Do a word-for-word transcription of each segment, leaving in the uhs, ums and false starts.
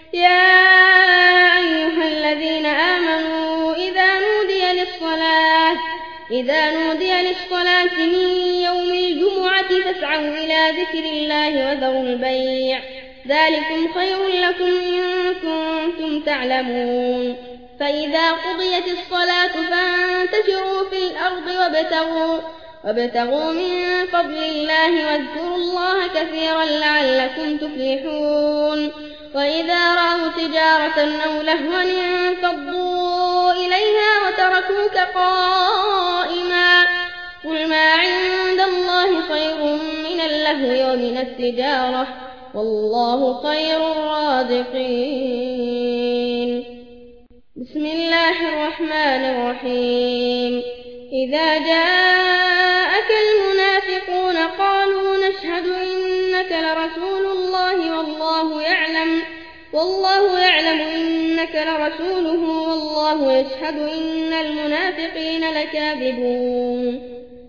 يا أيها الذين آمنوا إذا نودي للصلاة إذا نودي للصلاة من يوم الجمعة فاسعوا إلى ذكر الله وذروا البيع ذلكم خير لكم إن كنتم تعلمون فإذا قضيت الصلاة فانتشروا في الأرض وابتغوا, وابتغوا من فضل الله واذكروا الله كثيرا لعلكم تفلحون وإذا رأوا تجارة أو لهوا انفضوا إليها وتركوك قائما قل ما عند الله خير من اللهو ومن التجارة والله خير الرازقين. بسم الله الرحمن الرحيم. إذا جاءك المنافقون قالوا نشهد إنك لرسول الله والله يعلم والله يعلم إنك لرسوله والله يشهد إن المنافقين لكاذبون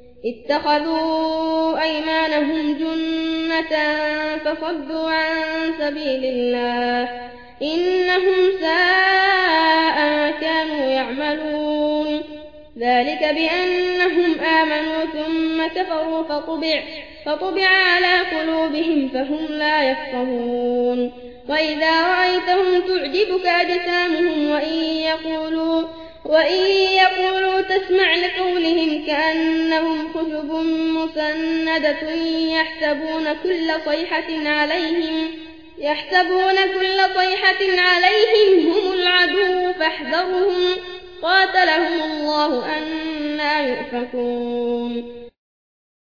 اتخذوا أيمانهم جنة فصدوا عن سبيل الله إنهم ساء ما كانوا يعملون ذلك بأنهم آمنوا ثم كفروا فطبع, فطبع على قلوبهم فهم لا يفقهون وإذا رأيتهم تعجبك أجسامهم وإن يقولوا, وإن يقولوا تسمع لقولهم كأنهم خشب مسندة يحسبون كل صيحة عليهم يحسبون كل صيحة عليهم هم العدو فاحذرهم قاتلهم الله أنى يؤفكون.